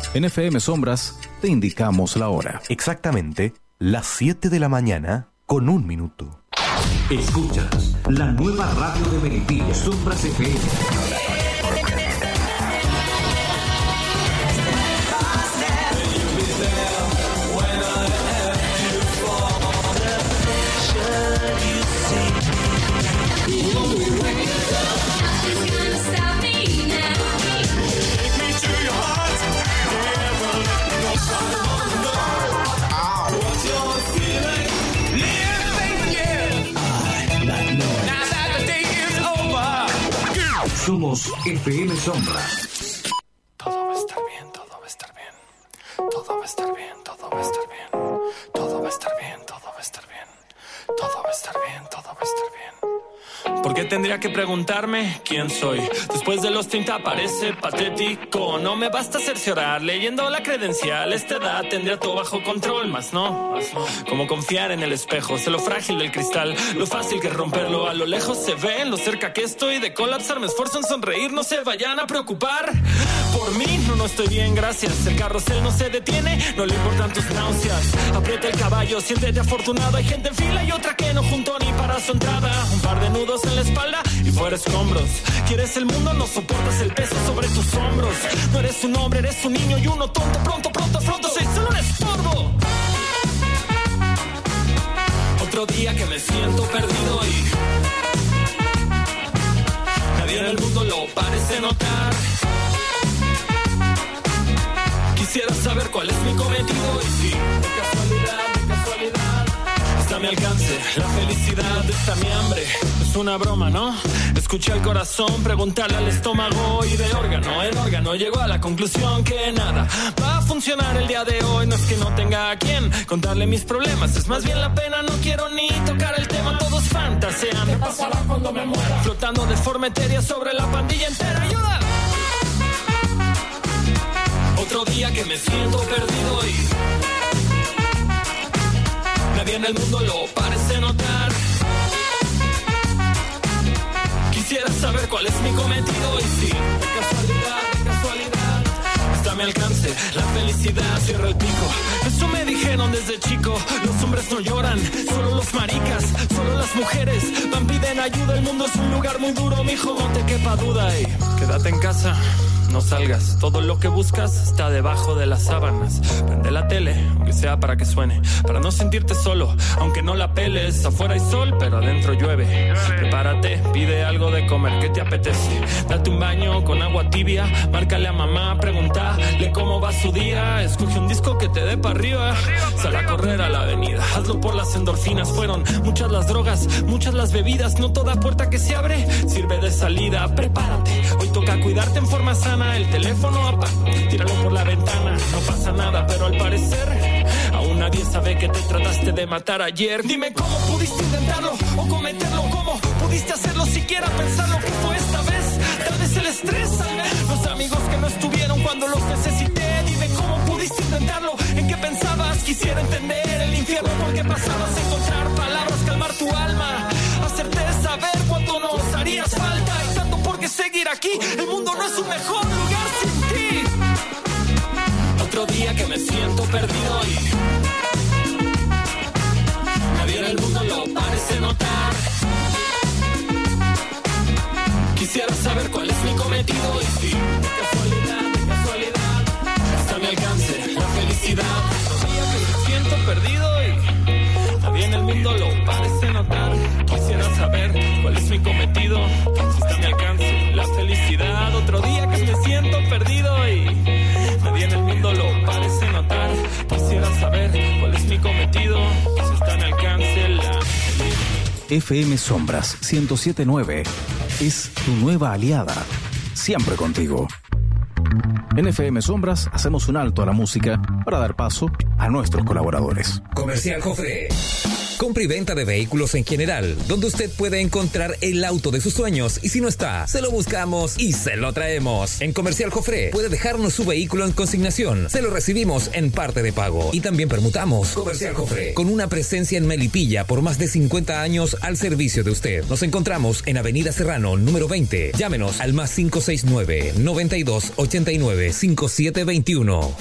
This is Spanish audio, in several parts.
En FM Sombras te indicamos la hora. Exactamente las 7 de la mañana con 1 minuto. Escuchas la nueva radio de Melipilla, Sombras FM. Somos FM Sombra. Todo va a estar bien, todo va a estar bien. Todo va a estar bien, todo va a estar bien. Todo va a estar bien, todo va a estar bien. Todo va a estar bien, todo va a estar bien. ¿Por qué tendría que preguntarme quién soy? Después de los 30 parece patético. No me basta cerciorar leyendo la credencial. Esta edad tendría todo bajo control, más no. Como confiar en el espejo, sé lo frágil del cristal, lo fácil que es romperlo. A lo lejos se ve, lo cerca que estoy de colapsar. Me esfuerzo en sonreír, no se vayan a preocupar por mí, no estoy bien, gracias. El carrusel no se detiene, no le importan tus náuseas. Aprieta el caballo, siéntete afortunado. Hay gente en fila y otra que no juntó ni para su entrada. Un par de nudos en la espalda y fuera escombros. Quieres el mundo, no soportas el peso sobre tus hombros. No eres un hombre, eres un niño y uno tonto. Pronto, soy solo un estorbo. Otro día que me siento perdido y nadie en el mundo lo parece notar. Quisiera saber cuál es mi cometido y si de casualidad está a mi alcance la felicidad. Está mi hambre, es una broma, ¿no? Escuché al corazón preguntarle al estómago y de órgano en órgano llegó a la conclusión que nada va a funcionar el día de hoy. No es que no tenga a quien contarle mis problemas, es más bien la pena. No quiero ni tocar el tema, todos fantasean. ¿Qué pasará cuando me muera? Flotando de forma etérea sobre la pandilla entera. ¡Ayuda! Otro día que me siento perdido y nadie en el mundo lo parece notar. Quisiera saber cuál es mi cometido y si de casualidad está a mi alcance la felicidad. Cierra el pico, eso me dijeron desde chico. Los hombres no lloran, solo los maricas, solo las mujeres van, piden ayuda. El mundo es un lugar muy duro, mijo, no te quepa duda. Y quédate en casa, no salgas, todo lo que buscas está debajo de las sábanas. Prende la tele, aunque sea para que suene, para no sentirte solo, aunque no la peles. Afuera hay sol, pero adentro llueve. Prepárate, pide algo de comer, ¿qué te apetece? Date un baño con agua tibia, márcale a mamá, pregúntale cómo va su día. Escoge un disco que te dé para arriba, sal a correr a la avenida, hazlo por las endorfinas. Fueron muchas las drogas, muchas las bebidas, no toda puerta que se abre sirve de salida. Prepárate, hoy toca cuidarte en forma sana. El teléfono apaga, tíralo por la ventana. No pasa nada, pero al parecer aún nadie sabe que te trataste de matar ayer. Dime cómo pudiste intentarlo o cometerlo, cómo pudiste hacerlo, siquiera pensar lo que fue esta vez. Tal vez el estrés, los amigos que no estuvieron cuando los necesité. Dime cómo pudiste intentarlo, en qué pensabas. Quisiera entender el infierno por qué pasabas, encontrar palabras, calmar tu alma, hacerte saber cuánto nos harías falta. Y tanto por qué seguir aquí, el mundo no es un mejor lugar sin ti. Otro día que me siento perdido y nadie en el mundo lo parece notar. Quisiera saber cuál es mi cometido y si de casualidad está a mi alcance la felicidad. Otro día que me siento perdido y nadie en el mundo lo parece notar. Quisiera saber cuál es mi cometido, si está a mi alcance la felicidad. Otro día que me siento perdido y nadie en el mundo lo parece notar. Quisiera saber cuál es mi cometido, si está a mi alcance la felicidad. FM Sombras 107.9 es tu nueva aliada, siempre contigo. En FM Sombras hacemos un alto a la música para dar paso a nuestros colaboradores. Comercial Jofre. Compra y venta de vehículos en general, donde usted puede encontrar el auto de sus sueños y si no está, se lo buscamos y se lo traemos. En Comercial Jofré puede dejarnos su vehículo en consignación, se lo recibimos en parte de pago y también permutamos. Comercial Jofré, con una presencia en Melipilla por más de 50 años al servicio de usted. Nos encontramos en Avenida Serrano, número 20. Llámenos al más 569-9289-5721.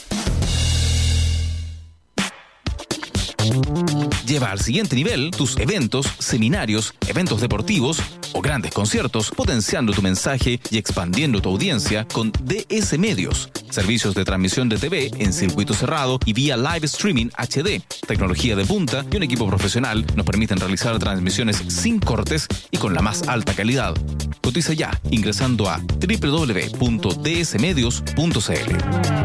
Lleva al siguiente nivel tus eventos, seminarios, eventos deportivos o grandes conciertos, potenciando tu mensaje y expandiendo tu audiencia con DS Medios. Servicios de transmisión de TV en circuito cerrado y vía live streaming HD. Tecnología de punta y un equipo profesional nos permiten realizar transmisiones sin cortes y con la más alta calidad. Cotiza ya ingresando a www.dsmedios.cl.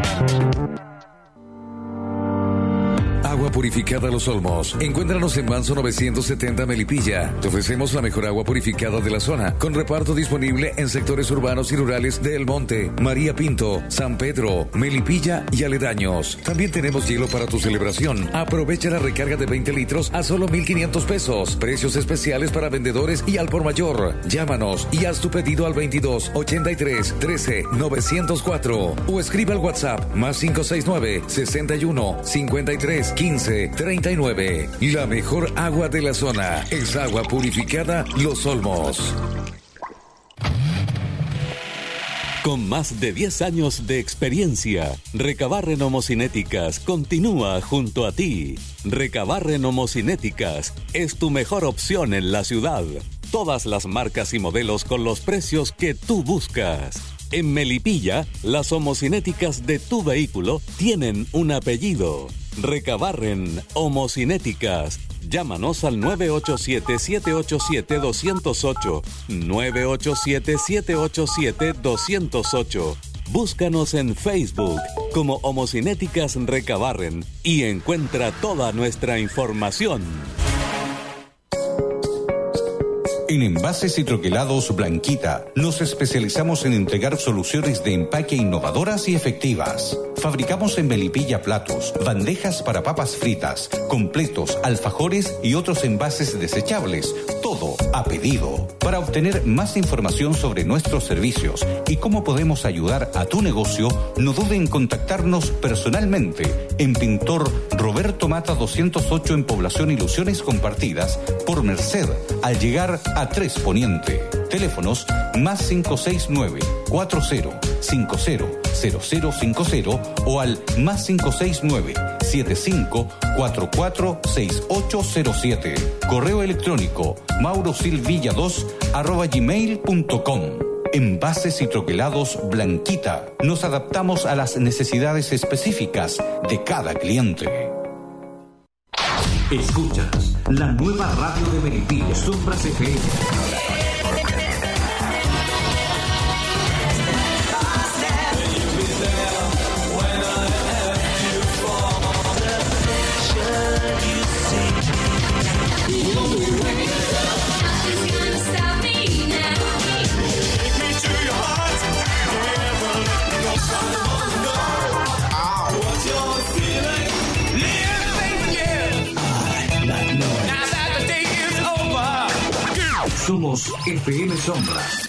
Agua purificada Los Olmos. Encuéntranos en Manso 970 Melipilla. Te ofrecemos la mejor agua purificada de la zona, con reparto disponible en sectores urbanos y rurales de El Monte, María Pinto, San Pedro, Melipilla y aledaños. También tenemos hielo para tu celebración. Aprovecha la recarga de 20 litros a solo 1,500 pesos. Precios especiales para vendedores y al por mayor. Llámanos y haz tu pedido al 22 83 13 904 o escribe al WhatsApp más 569 61 53 15 39. La mejor agua de la zona es agua purificada Los Olmos. Con más de 10 años de experiencia, Recabarren Homocinéticas continúa junto a ti. Recabarren Homocinéticas es tu mejor opción en la ciudad. Todas las marcas y modelos con los precios que tú buscas. En Melipilla, las homocinéticas de tu vehículo tienen un apellido. Recabarren Homocinéticas. Llámanos al 987-787-208. 987-787-208. Búscanos en Facebook como Homocinéticas Recabarren y encuentra toda nuestra información. En Envases y Troquelados Blanquita, nos especializamos en entregar soluciones de empaque innovadoras y efectivas. Fabricamos en Melipilla platos, bandejas para papas fritas, completos, alfajores y otros envases desechables. Todo a pedido. Para obtener más información sobre nuestros servicios y cómo podemos ayudar a tu negocio, no dude en contactarnos personalmente en Pintor Roberto Mata 208 en Población Ilusiones Compartidas por Merced, al llegar a 3 Poniente. Teléfonos más 569 40 50 0050 o al más 569 75 44 6807. Correo electrónico maurosilvilla2@gmail.com. Envases y Troquelados Blanquita. Nos adaptamos a las necesidades específicas de cada cliente. Escuchas la nueva radio de Melipilla, Sombras FM. Somos FM Sombras.